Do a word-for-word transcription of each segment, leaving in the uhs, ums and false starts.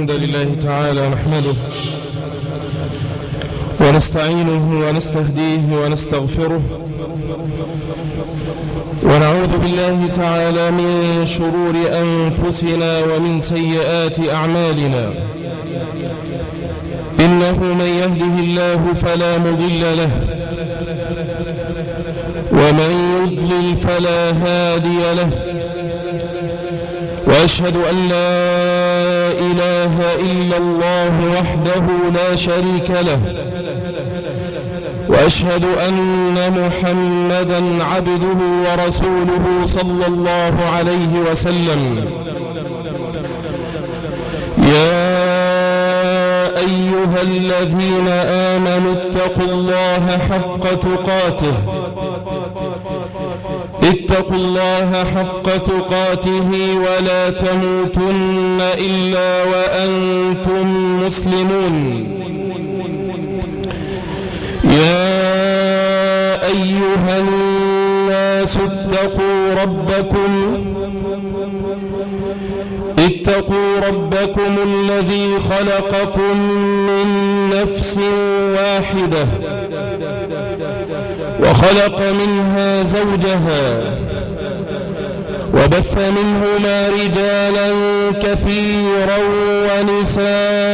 الحمد لله تعالى نحمده ونستعينه ونستهديه ونستغفره ونعوذ بالله تعالى من شرور أنفسنا ومن سيئات أعمالنا. إنه من يهده الله فلا مضل له ومن يضلل فلا هادي له، وأشهد أن لا إله إلا الله وحده لا شريك له، وأشهد أن محمدًا عبده ورسوله صلى الله عليه وسلم. يا أيها الذين آمنوا اتقوا الله حق تقاته اتقوا الله حق تقاته ولا تموتن إلا وأنتم مسلمون. يا أيها الناس اتقوا ربكم اتقوا ربكم الذي خلقكم من نفس واحدة وخلق منها زوجها وبث منهما رجالا كثيرا ونساء،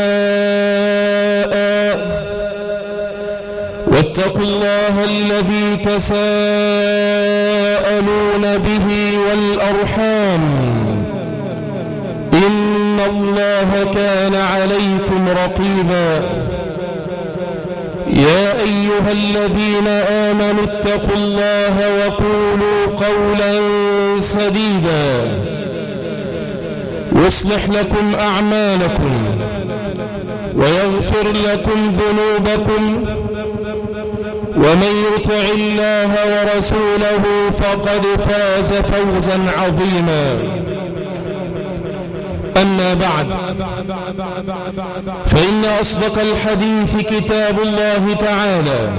واتقوا الله الذي تساءلون به والأرحام إن الله كان عليكم رقيبا. يا أيها الذين آمنوا اتقوا الله وقولوا قولا سديدا يصلح لكم أعمالكم ويغفر لكم ذنوبكم، ومن يطع الله ورسوله فقد فاز فوزا عظيما. أما بعد، فإن أصدق الحديث كتاب الله تعالى،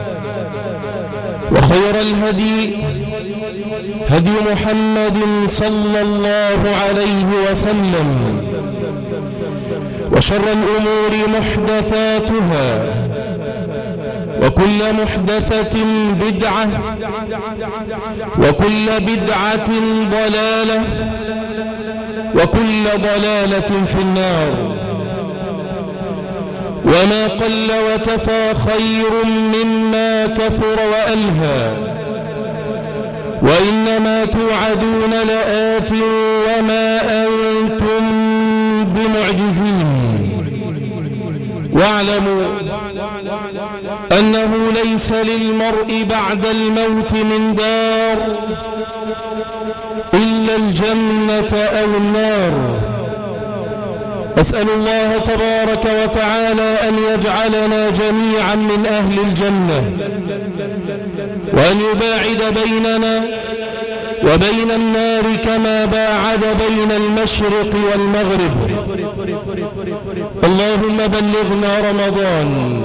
وخير الهدي هدي محمد صلى الله عليه وسلم، وشر الأمور محدثاتها، وكل محدثة بدعة، وكل بدعة ضلالة، وكل ضلالة في النار. وما قل وكفى خير مما كثر وألهى، وإنما توعدون لآت وما أنتم بمعجزين. واعلموا أنه ليس للمرء بعد الموت من دار إلا الجنة أو النار. أسأل الله تبارك وتعالى أن يجعلنا جميعا من أهل الجنة، وأن يباعد بيننا وبين النار كما باعد بين المشرق والمغرب. اللهم بلغنا رمضان،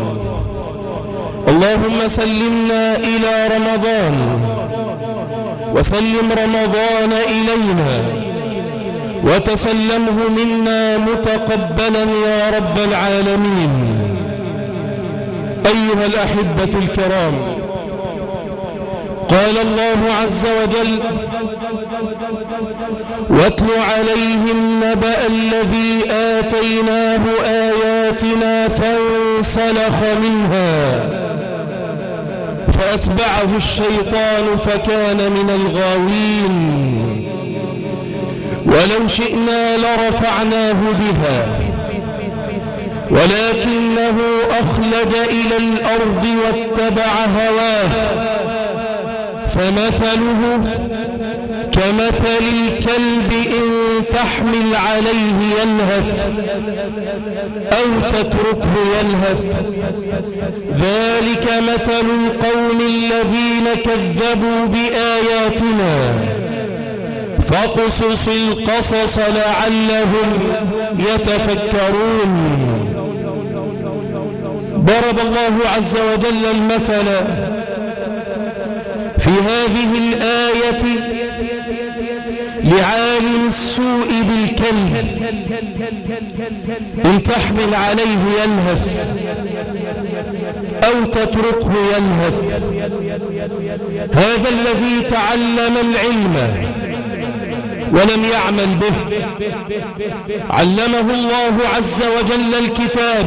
اللهم سلمنا إلى رمضان، وسلم رمضان إلينا، وتسلمه منا متقبلا يا رب العالمين. أيها الأحبة الكرام، قال الله عز وجل: واتل عليهم نبأ الذي آتيناه آياتنا فانسلخ منها فأتبعه الشيطان فكان من الغاوين. ولو شئنا لرفعناه بها ولكنه أخلد إلى الأرض واتبع هواه فمثله كمثل الكلب إن تحمل عليه يلهث أو تتركه يلهث. ذلك مثل القوم الذين كذبوا بآياتنا فاقصص القصص لعلهم يتفكرون. ضرب الله عز وجل المثل في هذه الآية لعالم السوء بالكذب الكلب إن تحمل عليه يلهث أو تتركه يلهث. هذا الذي تعلم العلم ولم يعمل به علمه الله عز وجل الكتاب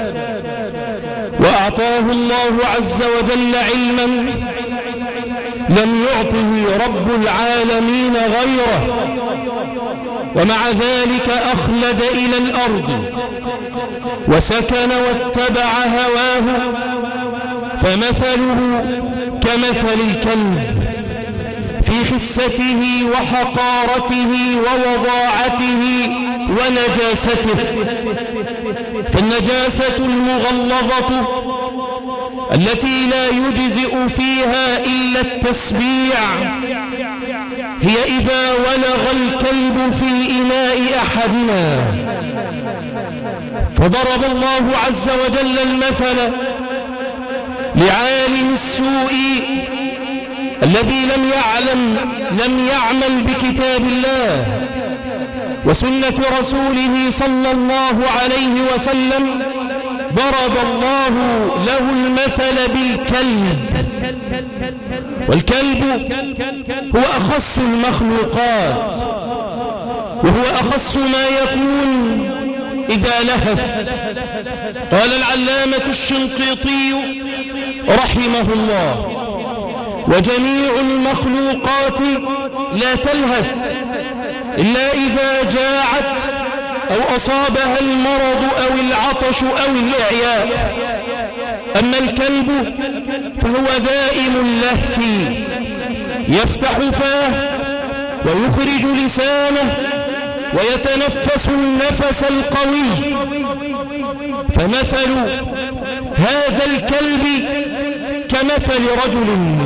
وأعطاه الله عز وجل علما لم يعطه رب العالمين غيره، ومع ذلك أخلد إلى الأرض وسكن واتبع هواه، فمثله كمثل الكلب في خسته وحقارته ووضاعته ونجاسته. فالنجاسة المغلظة التي لا يجزئ فيها إلا التسبيع هي إذا ولغ الكلب في إناء أحدنا. فضرب الله عز وجل المثل لعالم السوء الذي لم يعلم لم يعمل بكتاب الله وسنة رسوله صلى الله عليه وسلم. ضرب الله له المثل بالكلب، والكلب هو أخص المخلوقات، وهو أخص ما يكون إذا لهث. قال العلامة الشنقيطي رحمه الله: وجميع المخلوقات لا تلهث إلا إذا جاعت أو أصابها المرض أو العطش أو الإعياء. أما الكلب فهو دائم اللهث، يفتح فاه ويخرج لسانه ويتنفس النفس القوي. فمثل هذا الكلب كمثل رجل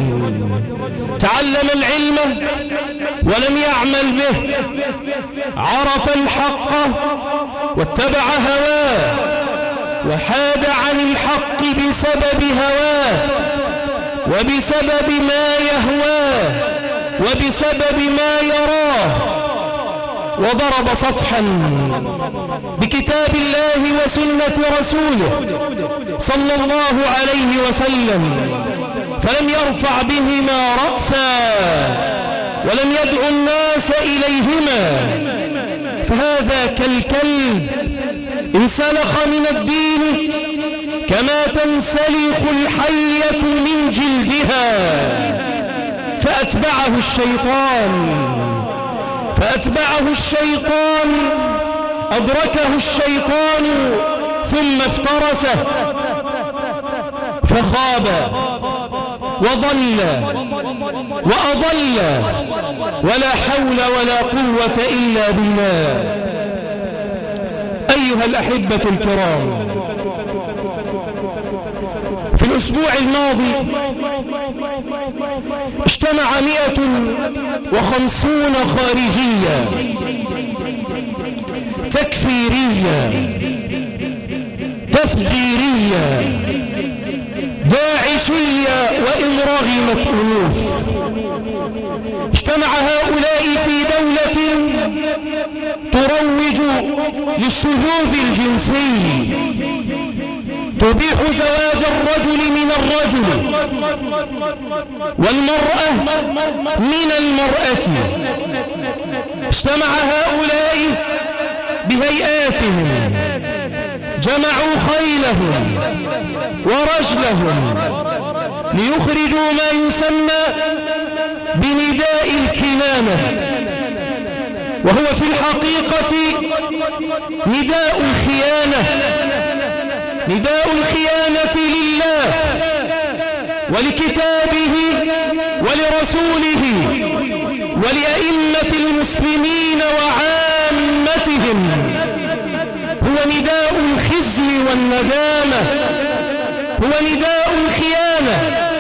تعلم العلم ولم يعمل به، عرف الحق واتبع هواه وحاد عن الحق بسبب هواه وبسبب ما يهواه وبسبب ما يراه، وضرب صفحا بكتاب الله وسنة رسوله صلى الله عليه وسلم، فلم يرفع بهما رأسا ولم يدعو الناس إليهما. فهذا كالكلب انسلخ من الدين كما تنسلخ الحية من جلدها، فأتبعه الشيطان فأتبعه الشيطان أدركه الشيطان ثم افترسه فخاب وضل وأضل، ولا حول ولا قوة إلا بالله. أيها الأحبة الكرام، في الأسبوع الماضي اجتمع مئة وخمسون خارجية تكفيرية تفجيرية داعشية وإن رغمت أنوف. اجتمع هؤلاء في دولة تروج للشذوذ الجنسي، تبيح زواج الرجل من الرجل والمرأة من المرأة. اجتمع هؤلاء بهيئاتهم، جمعوا خيلهم ورجلهم ليخرجوا ما يسمى بنداء الكنانة، وهو في الحقيقة نداء الخيانة، نداء الخيانة لله ولكتابه ولرسوله ولأئمة المسلمين وعامتهم. هو نداء الخزي والندامة، هو نداء الخيانة،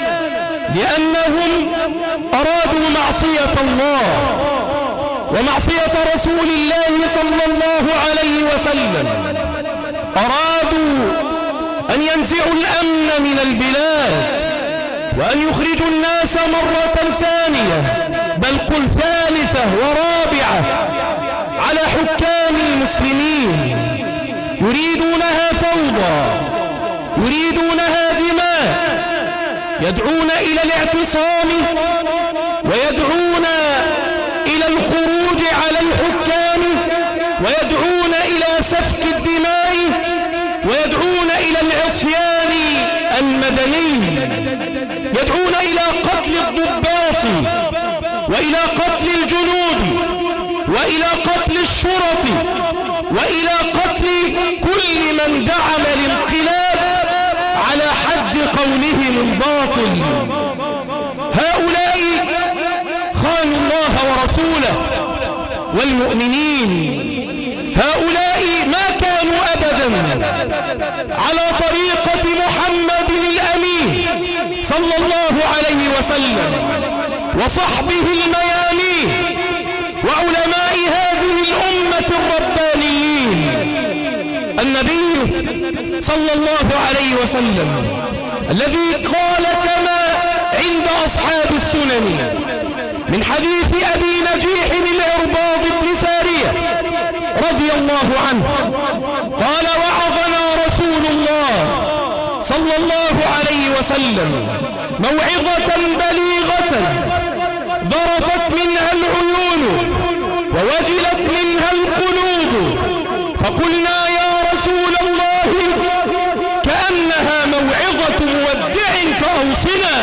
لأنهم أرادوا معصية الله ومعصية رسول الله صلى الله عليه وسلم. أرادوا أن ينزعوا الأمن من البلاد وأن يخرجوا الناس مرة ثانية، بل قل ثالثة ورابعة، عن على حكام المسلمين، يريدونها فوضى، يريدونها دماء، يدعون إلى الاعتصام ويدعون إلى الخروج على الحكام ويدعون إلى سفك الدماء ويدعون إلى العصيان المدني، يدعون إلى قتل الضباط وإلى قتل الجنود وإلى قتل الشرط وإلى قتل كل من دعم الانقلاب على حد قولهم الباطل. هؤلاء خانوا الله ورسوله والمؤمنين، هؤلاء ما كانوا أبدا على طريقة محمد الأمين صلى الله عليه وسلم وصحبه الميامين وعلماء هذه الأمة الربانيين. النبي صلى الله عليه وسلم الذي قال كما عند أصحاب السنن من حديث أبي نجيح العرباض بن سارية رضي الله عنه قال: وعظنا رسول الله صلى الله عليه وسلم موعظة بليغة ذرفت منها العيون ووجلت منها القلوب، فقلنا يا رسول الله كأنها موعظة مودع فأوصنا.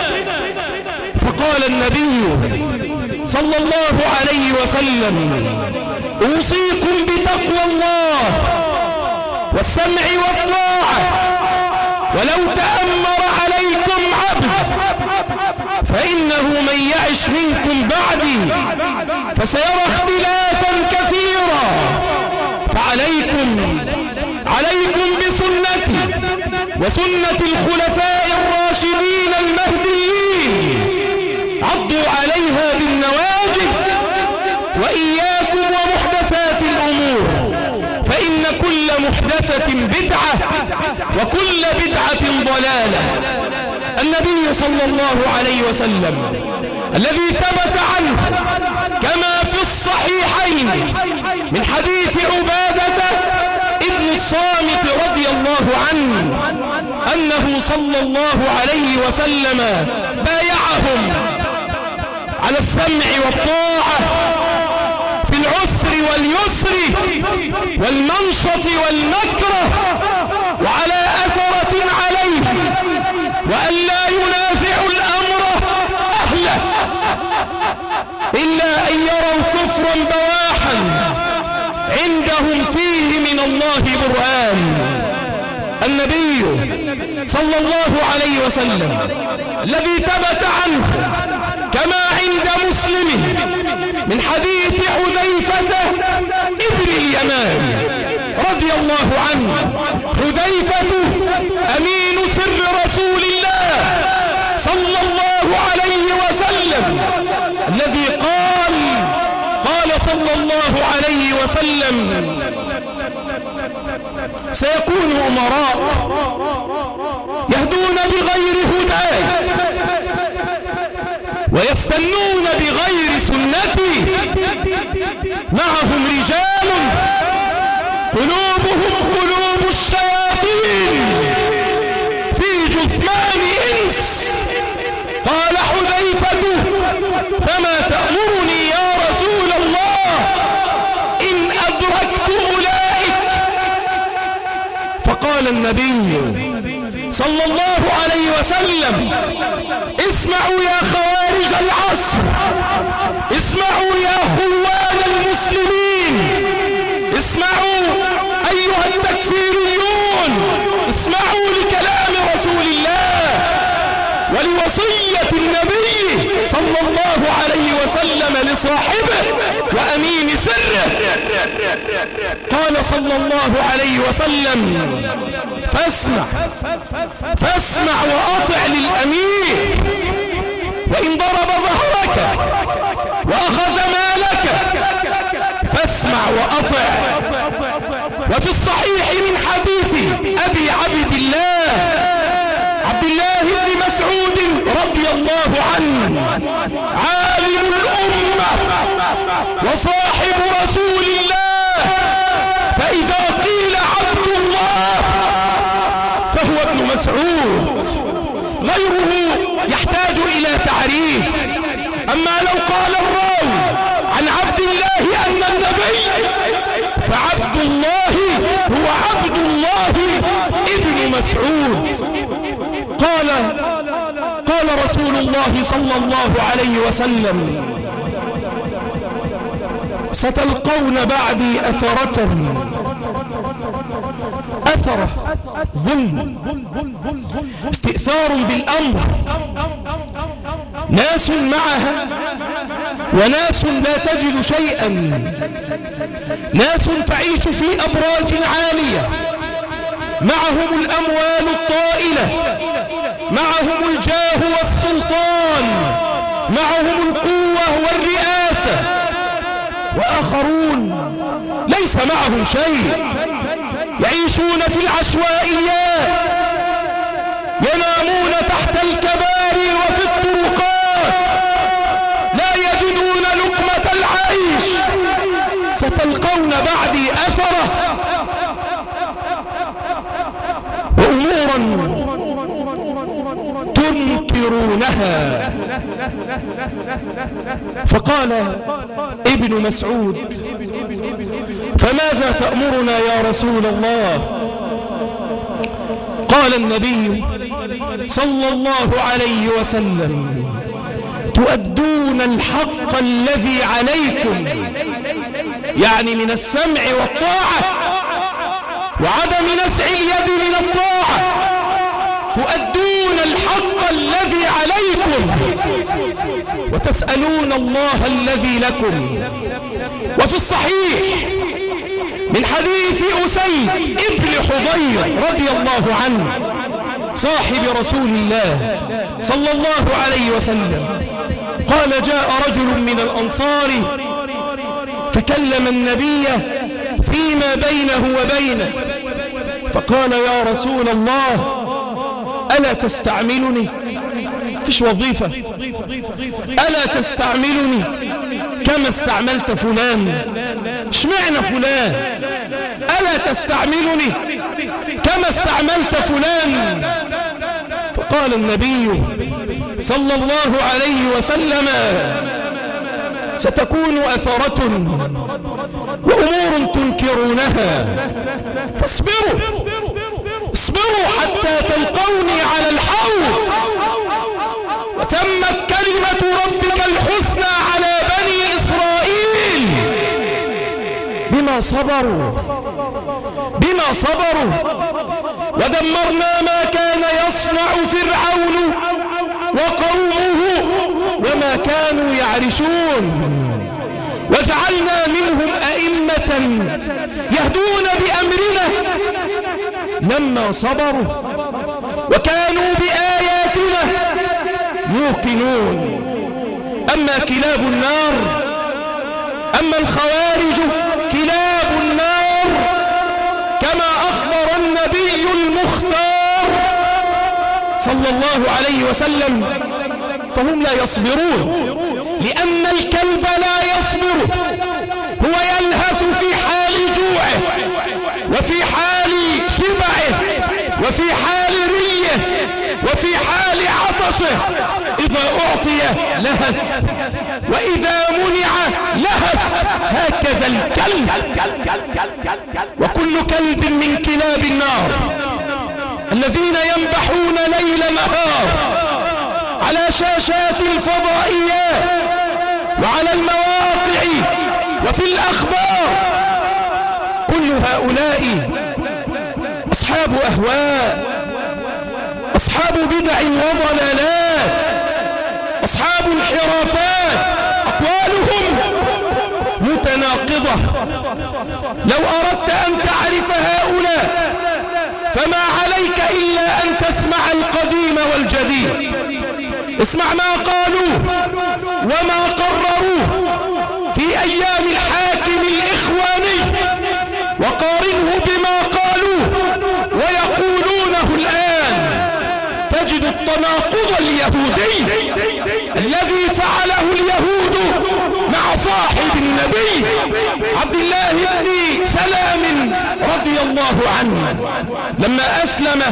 فقال النبي صلى الله عليه وسلم: أوصيكم بتقوى الله والسمع والطاعة، ولو تأمر عليكم عبد فإنه من يعش منكم بعدي فسيرى اختلافا كثيرا، فعليكم عليكم بسنتي وسنة الخلفاء الراشدين المهديين، عضوا عليها بالنواجذ، وإياكم ومحدثات الأمور، فإن كل محدثة بدعة وكل بدعة ضلالة. النبي صلى الله عليه وسلم الذي ثبت عنه كما في الصحيحين من حديث عبادة ابن الصامت رضي الله عنه أنه صلى الله عليه وسلم بايعهم على السمع والطاعة في العسر واليسر والمنشط والمكره، وعلى أثرة عليه، وأن لا ينازعوا الأمر أهله إلا أن يروا كفرا بواحا عندهم فيه من الله برهان. النبي صلى الله عليه وسلم الذي ثبت عنه كما عند مسلم من حديث حذيفة ابن اليمان رضي الله عنه، حذيفة أمين سر رسول الله صلى الله عليه وسلم الذي قال قال صلى الله عليه وسلم: سيكون أمراء يهدون بغير هداي ويستنون بغير سنتي، معهم رجال قلوبهم قلوب الشياطين في جثمان إنس. قال حذيفة: فما تأمرني يا رسول الله إن أدركت أولئك؟ فقال النبي صلى الله عليه وسلم: اسمعوا يا خوارج العصر، اسمعوا يا خوان المسلمين، اسمعوا أيها التكفيريون، اسمعوا لكلام رسول الله ولوصية النبي صلى الله عليه وسلم لصاحبه وأمين سره. قال صلى الله عليه وسلم: فاسمع فاسمع وأطع للأمير، وإن ضرب ظهرك وأخذ مالك فاسمع وأطع. وفي الصحيح من حديث أبي عبد الله عبد الله بن مسعود رضي الله عنه عالم الأمة وصاحب رسول الله، فإذا قيل عبد الله فهو ابن مسعود، غيره يحتاج إلى تعريف. أما لو قال الراوي عن عبد الله أن النبي، فعبد الله هو عبد الله ابن مسعود. قال قال رسول الله صلى الله عليه وسلم: ستلقون بعدي أثرة، أثرة ظلم، استئثار بالأمر، ناس معها وناس لا تجد شيئا، ناس تعيش في أبراج عالية، معهم الأموال الطائلة، معهم الجاه والسلطان، معهم القوة والرئاسة، وآخرون ليس معهم شيء، يعيشون في العشوائيات، ينامون تحت الكباري وفي الطرقات، لا يجدون لقمة العيش. ستلقون بعدي أثرة وأمورا تنكرونها. فقال ابن مسعود: فماذا تأمرنا يا رسول الله؟ قال النبي صلى الله عليه وسلم: تؤدون الحق الذي عليكم، يعني من السمع والطاعة وعدم نزع اليد من الطاعة، تؤدون الحق الذي عليكم وتسألون الله الذي لكم. وفي الصحيح من حديث أسيد ابن حضير رضي الله عنه صاحب رسول الله صلى الله عليه وسلم قال: جاء رجل من الأنصار فكلم النبي فيما بينه وبينه، فقال: يا رسول الله، ألا تستعملني؟ فيش وظيفة، ألا تستعملني كما استعملت فلان؟ اشمعنى فلان؟ ألا تستعملني كما استعملت فلان؟ فقال النبي صلى الله عليه وسلم: ستكون أثرة وأمور تنكرونها، فاصبروا اصبروا حتى تلقوني على الحوض، وتمت كلمة ربك الحسنى على بني إسرائيل بما صبروا بما صبروا ودمرنا ما كان يصنع فرعون وقومه وما كانوا يعرشون، وجعلنا منهم أئمة يهدون بأمرنا لما صبروا وكانوا بآياتنا يوقنون. أما كلاب النار، أما الخوارج كلاب النار كما أخبر النبي المختار صلى الله عليه وسلم، فهم لا يصبرون، لأن الكلب لا يصبر، هو يلهث في حال جوعه وفي حال شبعه وفي حال ريه وفي حال عطشه، إذا أعطي لهث وإذا منع لهث، هكذا الكلب. وكل كلب من كلاب النار الذين ينبحون ليل نهار على شاشات الفضائيات وعلى المواقع وفي الأخبار، كل هؤلاء أصحاب أهواء، أصحاب بدع وضلالات، أصحاب انحرافات، أقوالهم متناقضة. لو أردت أن تعرف هؤلاء فما عليك إلا أن تسمع القديم والجديد، اسمع ما قالوا وما قرروه في أيام الحاكم الإخواني، وقارنه بما قالوه ويقولونه الآن، تجد التناقض اليهودي الذي فعله اليهود مع صاحب صاحب النبي عبد الله بن سلام رضي الله عنه لما أسلم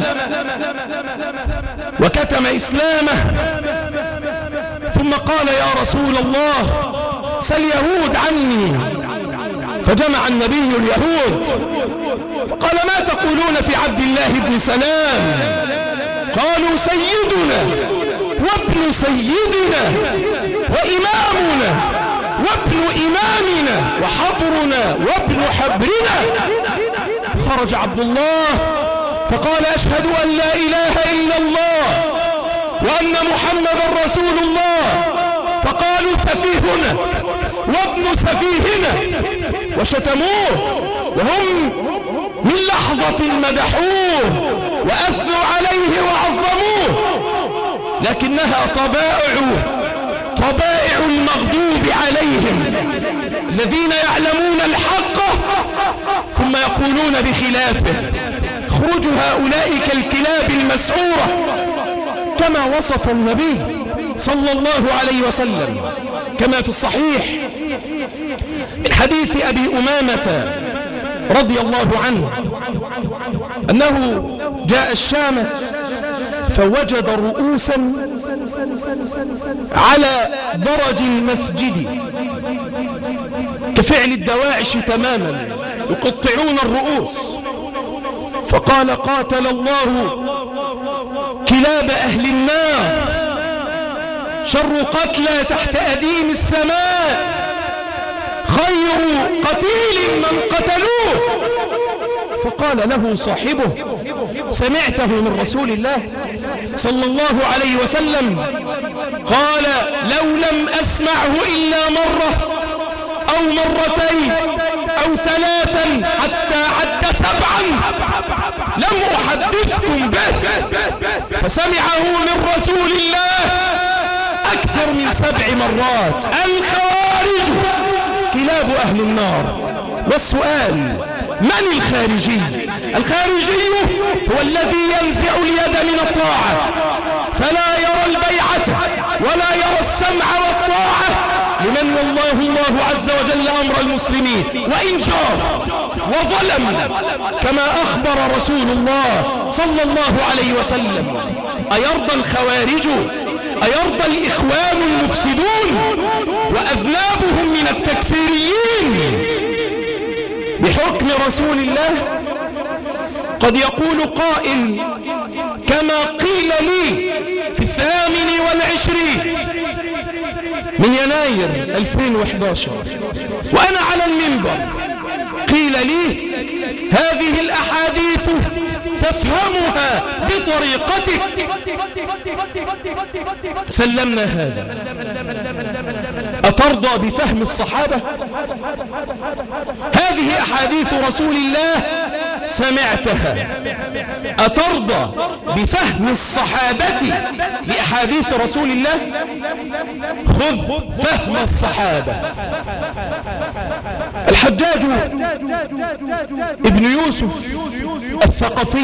وكتم إسلامه ثم قال يا رسول الله سل يهود عني، فجمع النبي اليهود فقال ما تقولون في عبد الله بن سلام؟ قالوا سيدنا وابن سيدنا وإمامنا وابن إمامنا وحبرنا وابن حبرنا. خرج عبد الله فقال أشهد أن لا إله إلا الله وأن محمد رسول الله. فقالوا سفيهنا وابن سفيهنا وشتموه، وهم من لحظة مدحوه وأثنوا عليه وعظموه، لكنها طبائع طبائع المغضوب عليهم الذين يعلمون الحق ثم يقولون بخلافه. خروج هؤلاء كالكلاب المسعورة كما وصف النبي صلى الله عليه وسلم، كما في الصحيح من حديث أبي أمامة رضي الله عنه أنه جاء الشام فوجد رؤوسا على درج المسجد كفعل الدواعش تماما يقطعون الرؤوس، فقال قاتل الله كلاب أهل النار، شر قتلى تحت أديم السماء، خير قتيل من قتلوه. فقال له صاحبه سمعته من رسول الله صلى الله عليه وسلم؟ قال لو لم أسمعه إلا مرة أو مرتين أو ثلاثا حتى عد سبعا لم أحدثكم به. فسمعه من رسول الله أكثر من سبع مرات. الخوارج كلاب أهل النار. والسؤال من الخارجي؟ الخارجي هو الذي ينزع اليد من الطاعة فلا يرى البيعة ولا يرى السمع والطاعة لمن والله الله عز وجل أمر المسلمين، وإن جار وظلم كما أخبر رسول الله صلى الله عليه وسلم. أيرضى الخوارج أيرضى الإخوان المفسدون وأذنابهم من التكفيريين بحكم رسول الله؟ قد يقول قائل كما قيل لي في الثامن والعشرين من يناير ألفين وإحدى عشر وأنا على المنبر، قيل لي هذه الأحاديث تفهمها بطريقتك. سلمنا هذا. أترضى بفهم الصحابة؟ هذه أحاديث رسول الله سمعتها. أترضى بفهم الصحابة لأحاديث رسول الله؟ خذ فهم الصحابة. الحجاج ابن يوسف الثقفي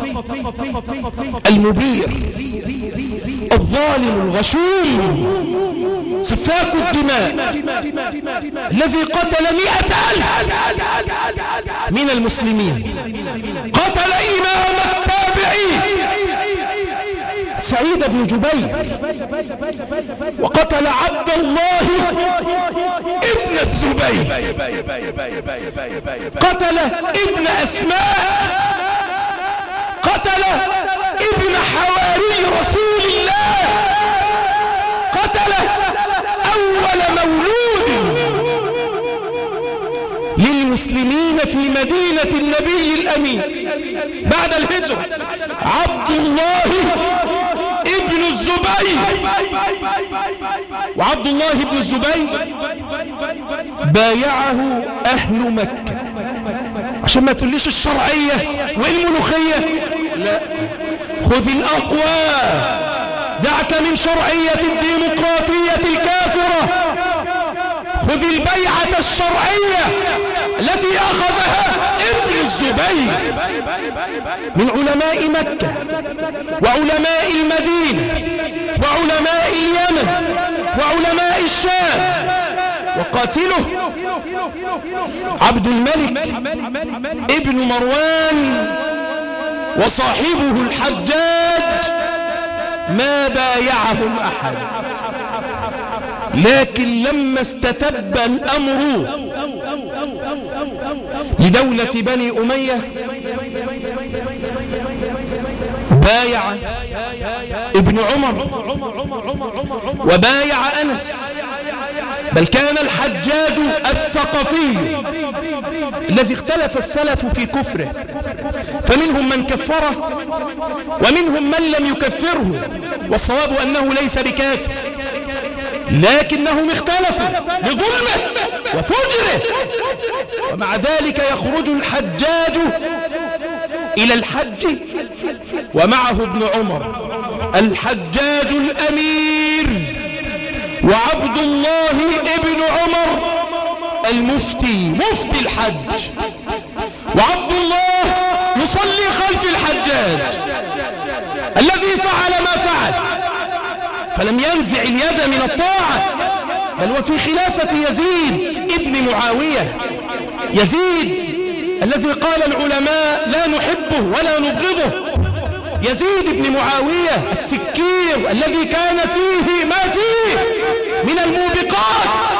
المبير الظالم الغشوم سفاك الدماء الذي قتل مئة ألف من المسلمين، قتل إمام التابعين سعيد بن جبير، وقتل عبد الله ابن الزبير، قتل ابن أسماء، قتل ابن حواري رسول الله، قتل أول مولود للمسلمين في مدينة النبي الأمين بعد الهجرة، عبد الله ابن الزبير. وعبد الله ابن الزبير بايعه أهل مكة، عشان ما تقوليش الشرعية والملوخية، لا، خذ الأقوى، دعك من شرعية الديمقراطية الكافرة، خذ البيعة الشرعية التي أخذها ابن الزبير من علماء مكة وعلماء المدينة وعلماء اليمن وعلماء الشام وقاتله عبد الملك ابن مروان وصاحبه الحجاج ما بايعهم أحد، لكن لما استتب الأمر لدولة بني أمية بايع ابن عمر وبايع أنس، بل كان الحجاج الثقفي الذي اختلف السلف في كفره، فمنهم من كفره ومنهم من لم يكفره، والصواب أنه ليس بكافر، لكنهم اختلفوا لظلمه وفجره، ومع ذلك يخرج الحجاج إلى الحج ومعه ابن عمر، الحجاج الأمير وعبد الله ابن عمر المفتي مفتي الحج، وعبد الله يصلي خلف الحجاج الذي فعل ما فعل، فلم ينزع اليد من الطاعة، بل وفي خلافة يزيد ابن معاوية، يزيد الذي قال العلماء لا نحبه ولا نبغضه، يزيد بن معاوية السكير الذي كان فيه ما فيه من الموبقات،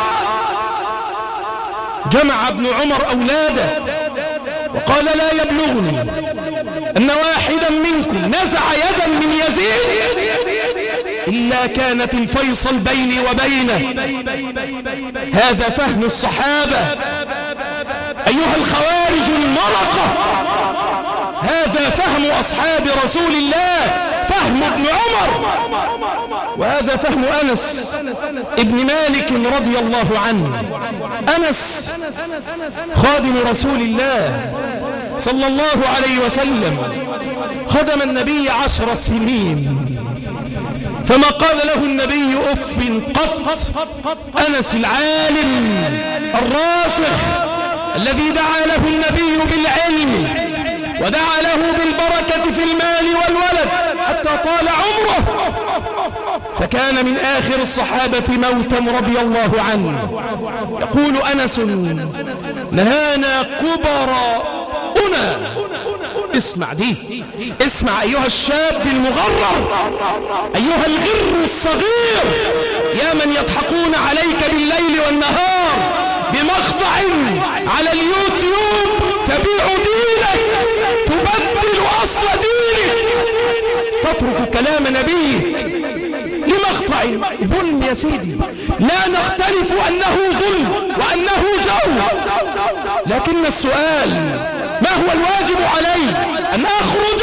جمع ابن عمر أولاده وقال لا يبلغني أن واحدا منكم نزع يدا من يزيد إلا كانت الفيصل بيني وبينه. هذا فهم الصحابة أيها الخوارج المرقة، هذا فهم أصحاب رسول الله، فهم ابن عمر، وهذا فهم أنس ابن مالك رضي الله عنه. أنس خادم رسول الله صلى الله عليه وسلم، خدم النبي عشر سنين، فما قال له النبي أف قط. أنس العالم الراسخ الذي دعا له النبي بالعلم ودعا له بالبركة في المال والولد حتى طال عمره، فكان من آخر الصحابة موتا رضي الله عنه. يقول أنس نهانا كبراؤنا، اسمع دي، اسمع أيها الشاب المغرر، أيها الغر الصغير، يا من يضحكون عليك بالليل والنهار بمقطع على اليوتيوب تبيع دينك، تبدل أصل دينك، تترك كلام نبيك لمقطع ظلم. يا سيدي لا نختلف أنه ظلم وأنه جور، لكن السؤال ما هو الواجب علي؟ أن أخرج،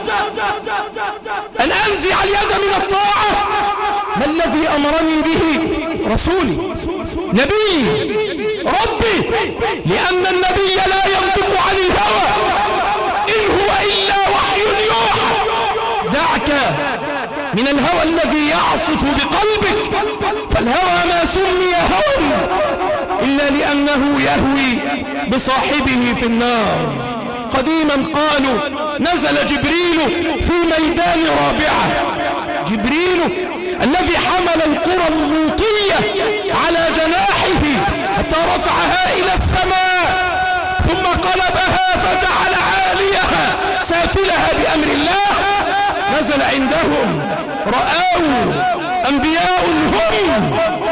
أن أنزع اليد من الطاعة؟ ما الذي أمرني به رسولي نبي ربي؟ لأن النبي لا ينطق عن الهوى، إن هو إلا وحي يوحى. دعك من الهوى الذي يعصف بقلبك، فالهوى ما سمي هوى إلا لأنه يهوي بصاحبه في النار. قديما قالوا نزل جبريل في ميدان رابعة، جبريل الذي حمل القرى اللوطية على جناحه حتى رفعها إلى السماء ثم قلبها فجعل عاليها سافلها بأمر الله، نزل عندهم رأوا أنبياء هم،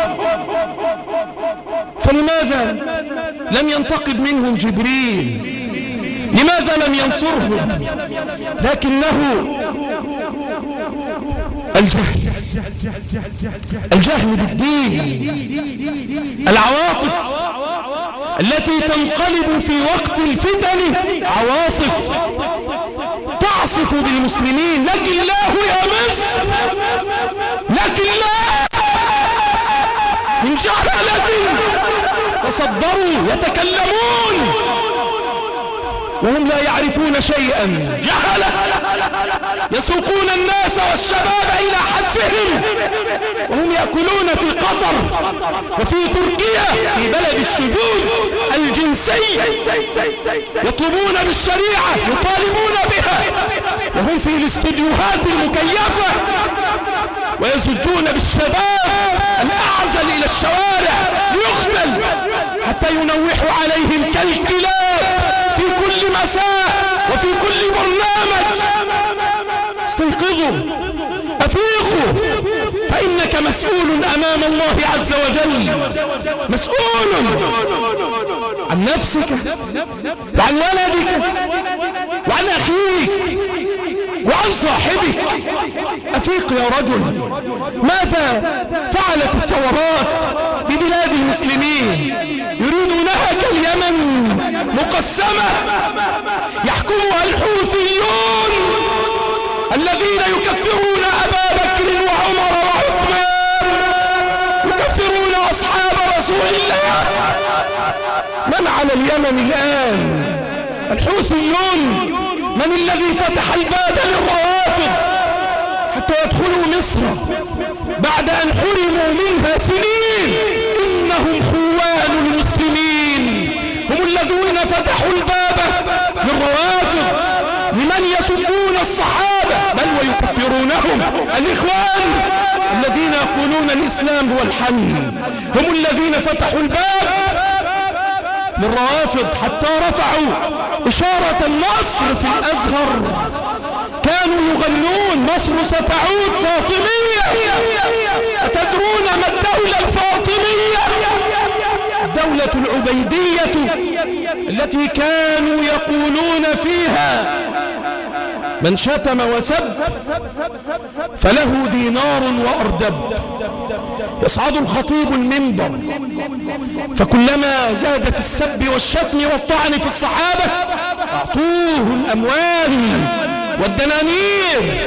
فلماذا لم ينتقب منهم جبريل؟ لماذا لم ينصرهم؟ لكنه الجهل، الجهل بالدين، العواطف التي تنقلب في وقت الفتن عواصف تعصف بالمسلمين. لك الله يا مصر، لك الله، من جهلة تصدروا يتكلمون وهم لا يعرفون شيئا، جهلة يسوقون الناس والشباب إلى حتفهم وهم يأكلون في قطر وفي تركيا في بلد الشذوذ الجنسي، يطلبون بالشريعة، يطالبون بها وهم في الاستوديوهات المكيفة، ويزجون بالشباب الأعزل إلى الشوارع ليقتل حتى ينوح عليهم كالكلاب في كل مساء وفي كل برنامج. استيقظوا، أفيقوا، فإنك مسؤول أمام الله عز وجل، مسؤول عن نفسك وعن ولدك وعن أخيك وعن صاحبك. أفيق يا رجل. ماذا فعلت الثورات ببلاد المسلمين؟ يريدونها كاليمن مقسمة يحكمها الحوثيون الذين يكفرون أبا بكر وعمر وعثمان، يكفرون أصحاب رسول الله. من على اليمن الآن؟ الحوثيون. من الذي فتح الباب للروافض حتى يدخلوا مصر بعد أن حرموا منها سنين؟ إنهم خوان المسلمين، هم الذين فتحوا الباب للروافض، لمن يسبون الصحابة بل ويكفرونهم. الإخوان الذين يقولون الإسلام هو الحل هم الذين فتحوا الباب للروافض حتى رفعوا إشارة النصر في الأزهر. كانوا يغنون مصر ستعود فاطمية. أتدرون ما الدولة الفاطمية؟ الدولة العبيدية التي كانوا يقولون فيها من شتم وسب فله دينار وأردب. يصعد الخطيب المنبر فكلما زاد في السب والشتم والطعن في الصحابة أعطوه الأموال والدنانير.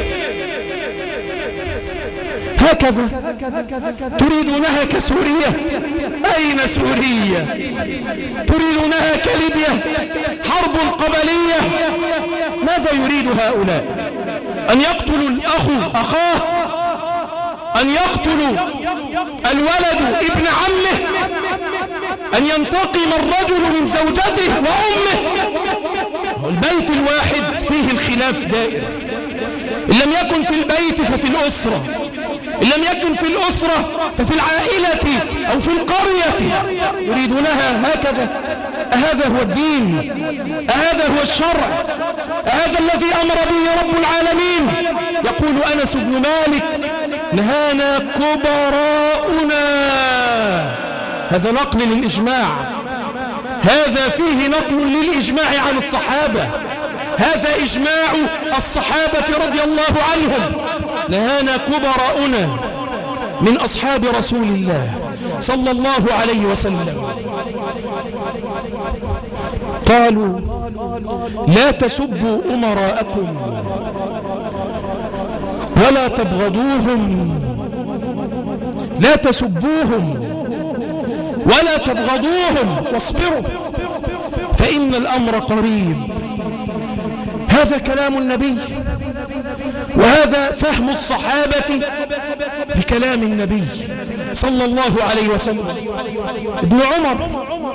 هكذا تريدونها كسوريا؟ أين سوريا؟ تريدونها كليبيا؟ حرب قبلية. ماذا يريد هؤلاء؟ أن يقتلوا الأخ أخاه، أن يقتلوا الولد ابن عمه، أن ينتقم الرجل من زوجته وأمه. البيت الواحد فيه الخلاف دائر. إن لم يكن في البيت ففي الأسرة، إن لم يكن في الأسرة ففي العائلة أو في القرية. يريدونها هكذا. أهذا هو الدين؟ أهذا هو الشرع؟ أهذا الذي أمر به رب العالمين؟ يقول أنس بن مالك: نهانا كبراؤنا. هذا نقل للإجماع، هذا فيه نقل للإجماع عن الصحابة، هذا إجماع الصحابة رضي الله عنهم. نهانا كبراؤنا من أصحاب رسول الله صلى الله عليه وسلم. قالوا: لا تسبوا أمراءكم ولا تبغضوهم، لا تسبوهم ولا تبغضوهم واصبروا فإن الأمر قريب. هذا كلام النبي، وهذا فهم الصحابة بكلام النبي صلى الله عليه وسلم. ابن عمر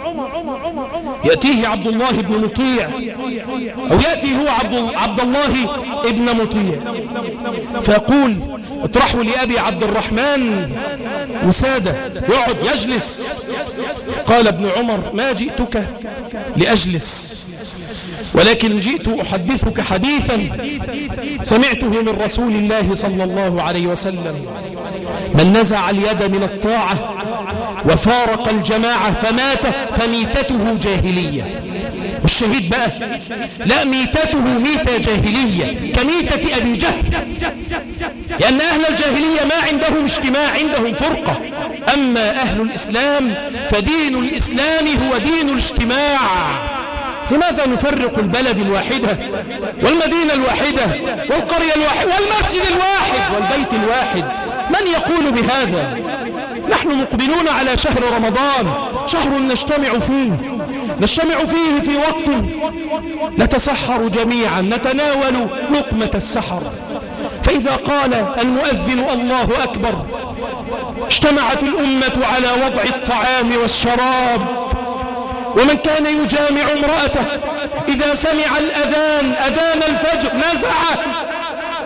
يأتيه عبد الله بن مطيع، أو يأتي هو عبد, عبد الله ابن مطيع فيقول: اطرحوا لأبي عبد الرحمن وسادة، يقعد يجلس. قال ابن عمر: ما جئتك لأجلس، ولكن جئت أحدثك حديثا سمعته من رسول الله صلى الله عليه وسلم: من نزع اليد من الطاعة وفارق الجماعة فمات فميتته جاهلية. والشهيد بقى لا، ميتته ميتة جاهلية كميتة أبي جهل، لأن أهل الجاهلية ما عندهم اجتماع، عندهم فرقة. أما أهل الإسلام فدين الإسلام هو دين الاجتماع. لماذا نفرق البلد الواحدة والمدينة الواحدة والقرية الواحدة والمسجد الواحد والبيت الواحد؟ من يقول بهذا؟ نحن مقبلون على شهر رمضان، شهر نجتمع فيه، نجتمع فيه في وقت نتسحر جميعا، نتناول لقمة السحر. فإذا قال المؤذن الله أكبر اجتمعت الأمة على وضع الطعام والشراب. ومن كان يجامع امرأته إذا سمع الأذان أذان الفجر نزع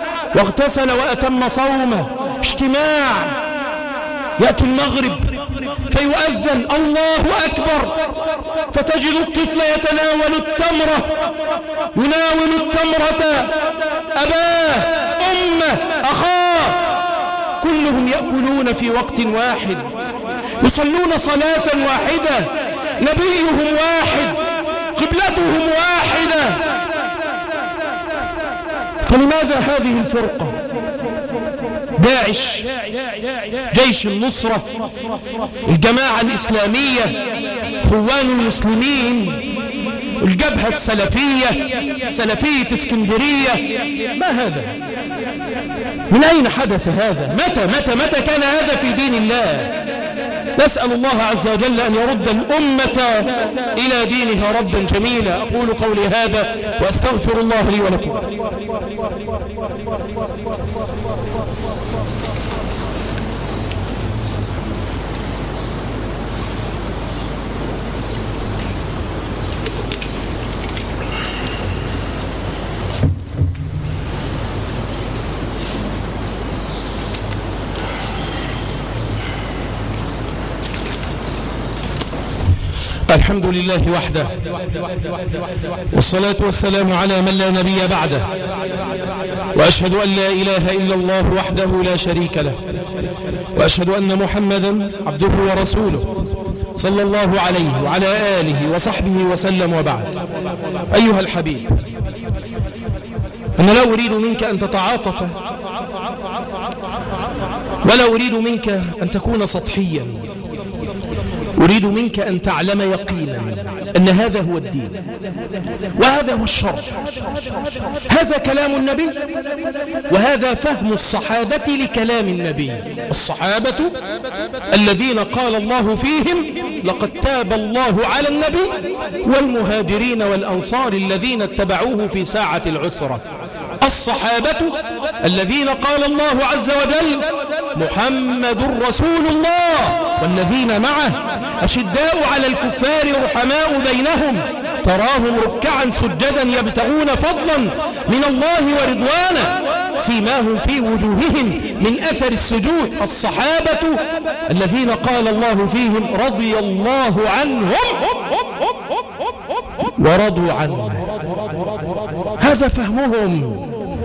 واغتسل وأتم صومه. اجتماع. يأتي المغرب فيؤذن الله أكبر، فتجد الطفل يتناول التمرة، يناول التمرة أباه أمه أخاه، كلهم يأكلون في وقت واحد، يصلون صلاة واحدة، نبيهم واحد، قبلتهم واحدة. فلماذا هذه الفرقة؟ داعش، جيش النصرة، الجماعة الإسلامية، خوان المسلمين، الجبهة السلفية، سلفية اسكندرية، ما هذا؟ من أين حدث هذا؟ متى متى متى كان هذا في دين الله؟ نسأل الله عز وجل أن يرد الأمة إلى دينها ردا جميلا. أقول قولي هذا وأستغفر الله لي ولكم. الحمد لله وحده، والصلاة والسلام على من لا نبي بعده، وأشهد أن لا إله إلا الله وحده لا شريك له، وأشهد أن محمدا عبده ورسوله صلى الله عليه وعلى آله وصحبه وسلم، وبعد. أيها الحبيب، أنا لا أريد منك أن تتعاطف، ولا أريد منك أن تكون سطحيا، أريد منك أن تعلم يقينا أن هذا هو الدين، وهذا هو الشرع، هذا كلام النبي، وهذا فهم الصحابة لكلام النبي. الصحابة الذين قال الله فيهم: لقد تاب الله على النبي والمهاجرين والأنصار الذين اتبعوه في ساعة العسرة. الصحابة الذين قال الله عز وجل: محمد رسول الله والذين معه أشداء على الكفار رحماء بينهم تراهم ركعا سجدا يبتغون فضلا من الله ورضوانا سيماهم في وجوههم من أثر السجود. الصحابة الذين قال الله فيهم: رضي الله عنهم ورضوا عنه. هذا فهمهم.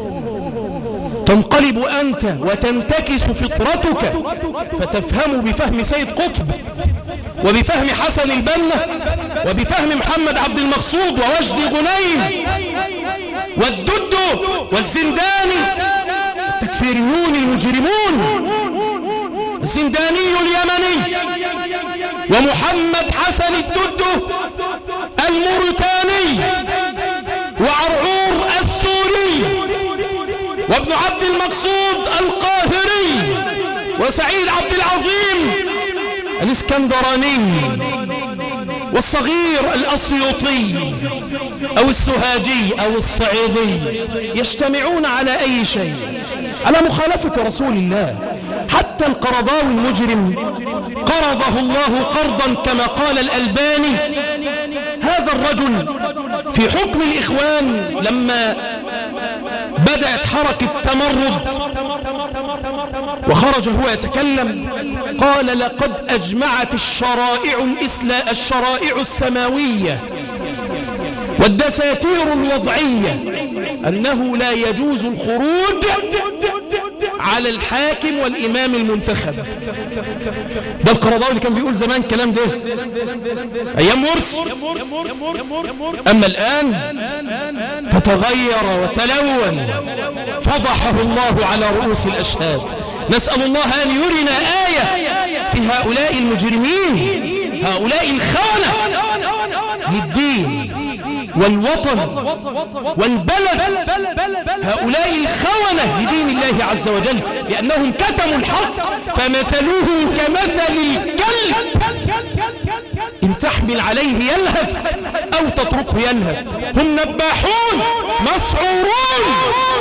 تنقلب أنت وتنتكس فطرتك فتفهم بفهم سيد قطب، وبفهم حسن البنا، وبفهم محمد عبد المقصود ووجدي غنيم والدد والزنداني، التكفيريون المجرمون، الزنداني اليمني ومحمد حسن الدد الموريتاني وعرعور السوري وابن عبد المقصود القاهري وسعيد عبد العظيم الاسكندراني والصغير الأسيوطي أو السهاجي أو الصعيدي، يجتمعون على أي شيء؟ على مخالفة رسول الله. حتى القرضاوي المجرم قرضه الله قرضا كما قال الألباني. هذا الرجل في حكم الإخوان لما بدأت حركة تمرد وخرج هو يتكلم، قال: لقد أجمعت الشرائع الإسلام الشرائع السماوية والدساتير الوضعية أنه لا يجوز الخروج على الحاكم والإمام المنتخب. ده القرضاوي اللي كان بيقول زمان الكلام ده أيام مرسي. أما الآن فتغير وتلون، فضحه الله على رؤوس الأشهاد. نسأل الله أن يرنا آية في هؤلاء المجرمين، هؤلاء الخونة للدين والوطن والبلد، هؤلاء الخونة لدين الله عز وجل، لأنهم كتموا الحق فمثلوه كمثل الكلب إن تحمل عليه يلهث أو تتركه يلهث. هم نباحون مسعورون.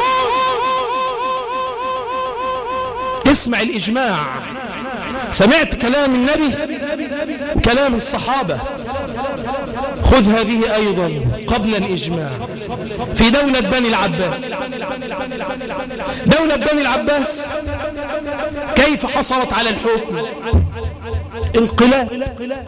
اسمع الإجماع. سمعت كلام النبي وكلام الصحابة، خذ هذه أيضا قبل الإجماع. في دولة بني العباس، دولة بني العباس كيف حصلت على الحكم؟ انقلاب،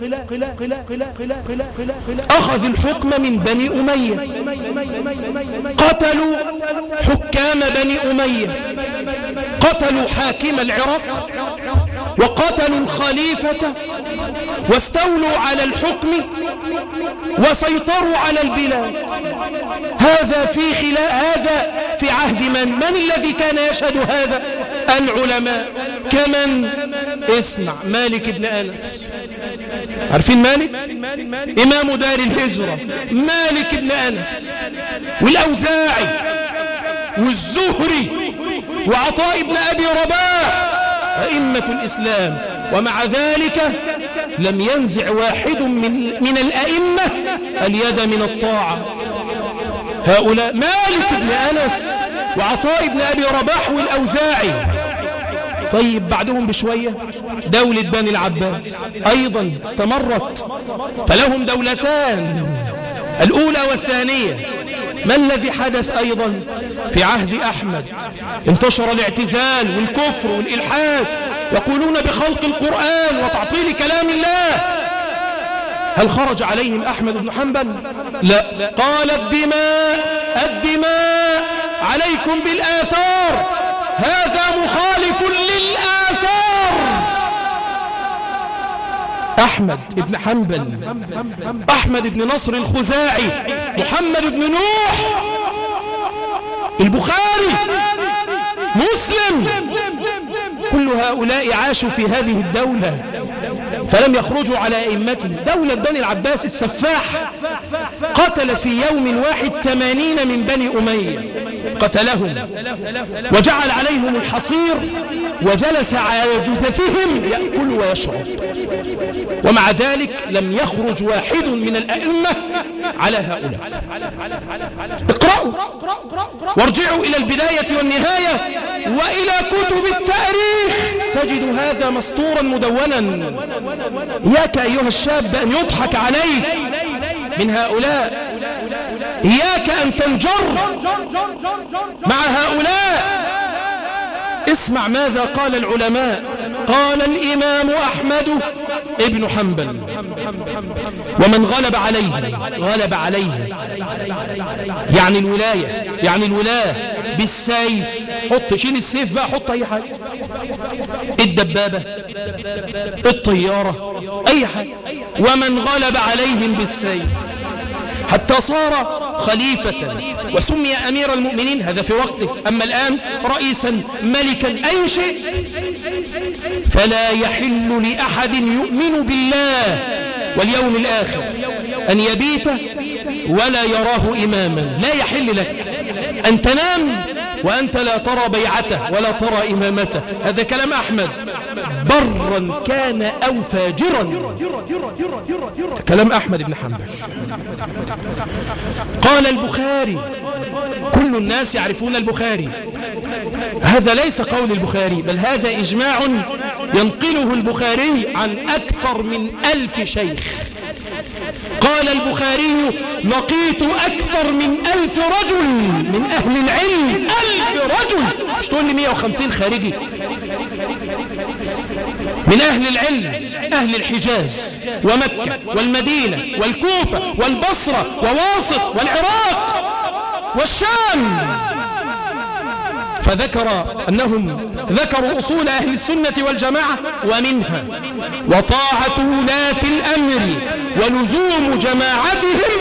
أخذ الحكم من بني أمية، قتلوا حكام بني أمية، قتلوا حاكم العراق وقتلوا الخليفة واستولوا على الحكم وسيطروا على البلاد. هذا في خلاء هذا في عهد من؟ من الذي كان يشهد هذا؟ العلماء. كمن؟ اسمع، مالك بن أنس. عارفين مالك؟ إمام دار الهجرة، مالك بن أنس، والأوزاعي والزهري وعطاء بن أبي رباح، أئمة الإسلام. ومع ذلك لم ينزع واحد من, من الأئمة اليد من الطاعة. هؤلاء مالك بن أنس وعطاء بن أبي رباح والأوزاعي. طيب بعدهم بشوية دولة بني العباس أيضا استمرت، فلهم دولتان، الأولى والثانية. ما الذي حدث أيضا في عهد أحمد؟ انتشر الاعتزال والكفر والإلحاد، يقولون بخلق القرآن وتعطيل كلام الله. هل خرج عليهم أحمد بن حنبل؟ لا، قال الدماء الدماء عليكم بالآثار، هذا مخالف للآثار. أحمد بن حنبل، أحمد بن نصر الخزاعي، محمد بن نوح، البخاري، مسلم، كل هؤلاء عاشوا في هذه الدولة فلم يخرجوا على أئمتهم. دولة بني العباس السفاح قتل في يوم واحد ثمانين من بني أمية، قتلهم وجعل عليهم الحصير وجلس على جثثهم يأكل ويشرب، ومع ذلك لم يخرج واحد من الأئمة على هؤلاء. اقرأوا وارجعوا إلى البداية والنهاية وإلى كتب التاريخ تجد هذا مسطورا مدونا. إياك أيها الشاب أن يضحك عليك من هؤلاء، إياك أن تنجر مع هؤلاء. اسمع ماذا قال العلماء. قال الإمام أحمد ابن حنبل: ومن غلب عليه غلب عليه يعني الولاية، يعني الولاة بالسيف. حط شيل السيف بقى، حط أي حاجة، الدبابة، الطيارة، أي حاجة. ومن غلب عليهم بالسيف حتى صار خليفة وسمي أمير المؤمنين، هذا في وقته. أما الآن رئيسا، ملكا، أي شيء. فلا يحل لأحد يؤمن بالله واليوم الآخر أن يبيت ولا يراه إماما. لا يحل لك أن تنام وأنت لا ترى بيعته ولا ترى إمامته. هذا كلام أحمد، برا كان أو فاجرا. كلام أحمد بن حنبل. قال البخاري، كل الناس يعرفون البخاري، هذا ليس قول البخاري بل هذا إجماع ينقله البخاري عن أكثر من ألف شيخ. قال البخاري: لقيت أكثر من ألف رجل من أهل العلم. ألف رجل، مش تقول لي مئة وخمسين خارجي. من أهل العلم، أهل الحجاز ومكة والمدينة والكوفة والبصرة وواسط والعراق والشام. فذكر أنهم ذكروا أصول أهل السنة والجماعة، ومنها وطاعة ولاة الأمر ولزوم جماعتهم،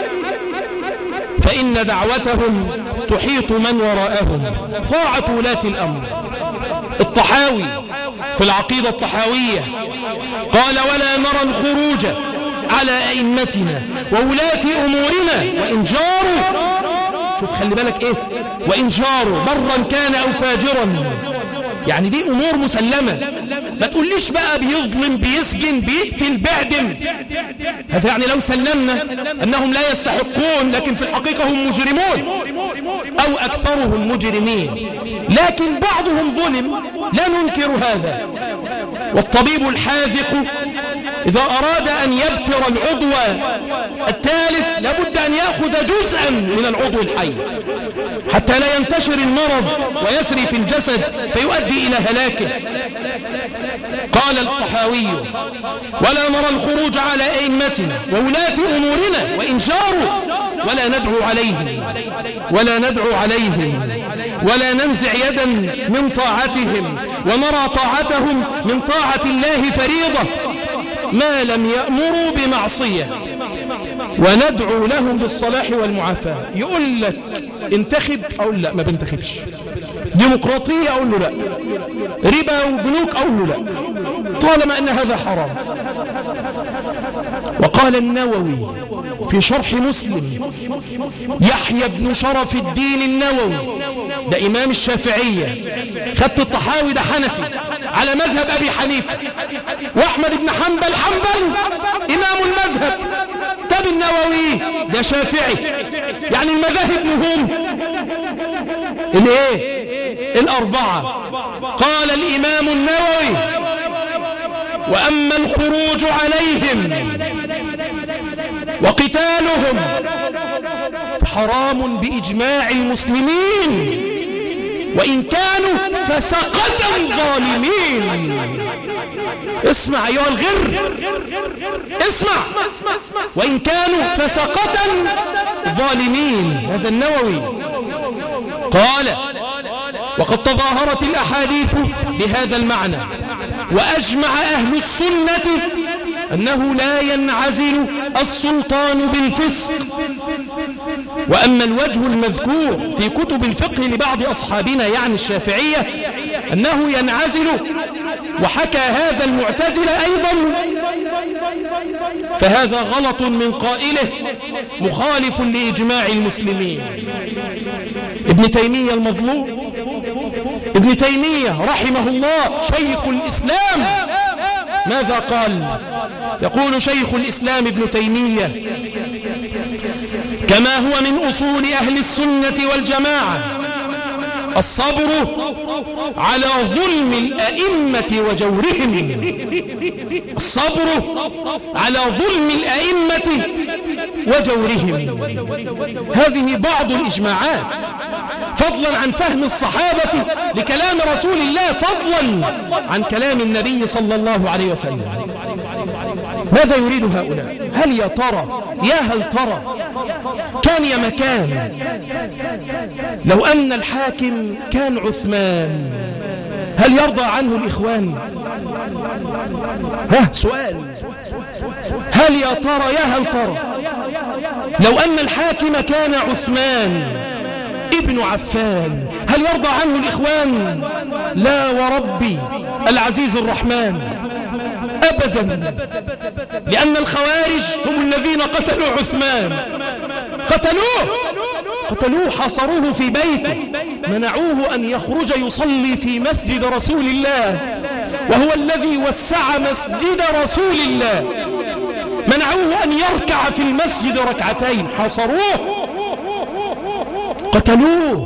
فإن دعوتهم تحيط من وراءهم. طاعة ولاة الأمر. الطحاوي في العقيدة الطحاوية قال: ولا نرى الخروج على أئمتنا وولاة أمورنا وإن جاروا، شوف خلي بالك إيه، وإن جاروا برا كان أو فاجرا. يعني دي أمور مسلمة، ما تقوليش بقى بيظلم بيسجن بيقتل بيعدم. هذا يعني لو سلمنا أنهم لا يستحقون، لكن في الحقيقة هم مجرمون أو أكثرهم مجرمين، لكن بعضهم ظلم، لا ننكر هذا. والطبيب الحاذق إذا أراد أن يبتر العضو التالف لابد أن يأخذ جزءا من العضو الحي حتى لا ينتشر المرض ويسري في الجسد فيؤدي إلى هلاكه. قال الطحاوي: ولا نرى الخروج على أئمتنا وولاة أمورنا وإن جاروا ولا ندعو عليهم ولا ندعو عليهم ولا ننزع يدا من طاعتهم ونرى طاعتهم من طاعة الله فريضة ما لم يأمروا بمعصية وندعو لهم بالصلاح والمعافاة. يقول لك انتخب، أقول لا ما بنتخبش. ديمقراطية، أقول له لا. ربا وبنوك، أقول له لا طالما أن هذا حرام. وقال النووي في شرح مسلم: يحيى بن شرف الدين النووي ده إمام الشافعية، خدت الطحاوي ده حنفي على مذهب أبي حنيفة، وأحمد بن حنبل حنبل إمام المذهب، طب النووي ده شافعي، يعني المذاهب نهم الايه الأربعة. قال الإمام النووي: وأما الخروج عليهم وقتالهم فحرام بإجماع المسلمين وإن كانوا فسقة ظالمين. اسمع أيها الغر، اسمع، وإن كانوا فسقة ظالمين. هذا النووي قال: وقد تظاهرت الأحاديث بهذا المعنى، وأجمع أهل السنة أنه لا ينعزل السلطان بالفسق. وأما الوجه المذكور في كتب الفقه لبعض أصحابنا يعني الشافعية أنه ينعزل، وحكى هذا المعتزلة أيضا، فهذا غلط من قائله مخالف لإجماع المسلمين. ابن تيمية المظلوم، ابن تيمية رحمه الله شيخ الإسلام، ماذا قال؟ يقول شيخ الإسلام ابن تيمية: كما هو من أصول أهل السنة والجماعة الصبر على ظلم الأئمة وجورهم. الصبر على ظلم الأئمة وجورهم. هذه بعض الإجماعات، فضلا عن فهم الصحابة لكلام رسول الله، فضلا عن كلام النبي صلى الله عليه وسلم. ماذا يريد هؤلاء؟ هل يا ترى يا هل ترى كان يا مكان لو أن الحاكم كان عثمان هل يرضى عنه الإخوان؟ ها سؤال، هل يا ترى يا هل ترى لو أن الحاكم كان عثمان ابن عفان هل يرضى عنه الإخوان؟ لا وربي العزيز الرحمن أبدا، لأن الخوارج هم الذين قتلوا عثمان، قتلوه قتلوه حصروه في بيته، منعوه أن يخرج يصلي في مسجد رسول الله، وهو الذي وسع مسجد رسول الله، منعوه أن يركع في المسجد ركعتين، حصروه قتلوه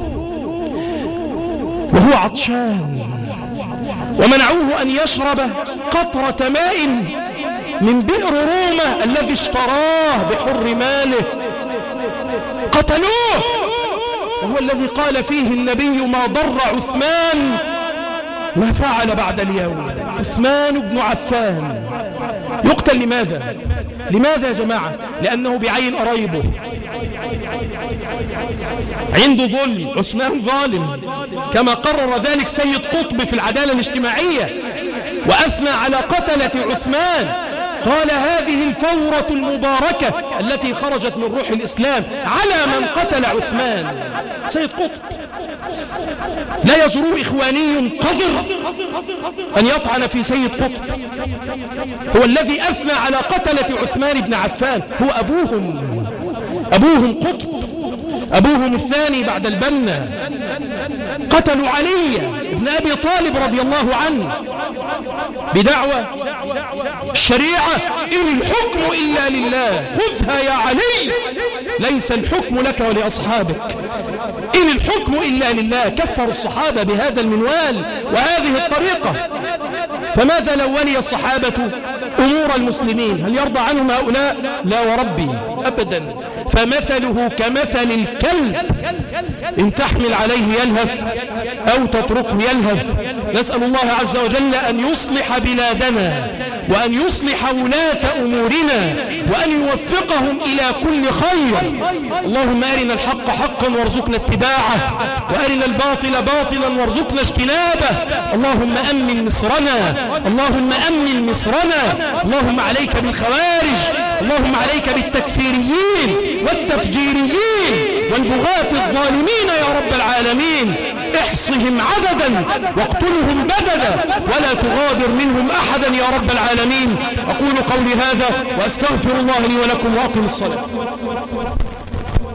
وهو عطشان، ومنعوه أن يشرب قطرة ماء من بئر رومة الذي اشتراه بحر ماله، قتلوه، وهو الذي قال فيه النبي: ما ضر عثمان ما فعل بعد اليوم. عثمان بن عفان يقتل لماذا؟ لماذا يا جماعة؟ لأنه بعين قرايبه، عنده ظلم، عثمان ظالم، كما قرر ذلك سيد قطب في العدالة الاجتماعية، وأثنى على قتلة عثمان، قال: هذه الفورة المباركة التي خرجت من روح الإسلام على من قتل عثمان. سيد قطب لا يجرؤ إخواني قذر أن يطعن في سيد قطب، هو الذي أثنى على قتلة عثمان بن عفان، هو أبوهم، أبوهم قطب، أبوهم الثاني بعد البنا. قتلوا علي بن أبي طالب رضي الله عنه بدعوى الشريعة: إن الحكم إلا لله، خذها يا علي، ليس الحكم لك ولأصحابك، إن الحكم إلا لله. كفروا الصحابة بهذا المنوال وهذه الطريقة. فماذا لو ولي الصحابة أمور المسلمين. هل يرضى عنهم هؤلاء؟ لا وربي أبدا. فمثله كمثل الكلب إن تحمل عليه يلهث أو تتركه يلهث. نسأل الله عز وجل أن يصلح بلادنا وأن يصلح ولاة أمورنا وأن يوفقهم إلى كل خير. اللهم أرنا الحق حقا وارزقنا اتباعه وأرنا الباطل باطلا وارزقنا اجتنابه. اللهم أمن مصرنا، اللهم أمن مصرنا. اللهم عليك بالخوارج، اللهم عليك بالتكفيريين والتفجيريين والبغاة الظالمين يا رب العالمين. احصهم عددا واقتلهم بددا ولا تغادر منهم أحدا يا رب العالمين. أقول قولي هذا وأستغفر الله لي ولكم وأقم الصلاة.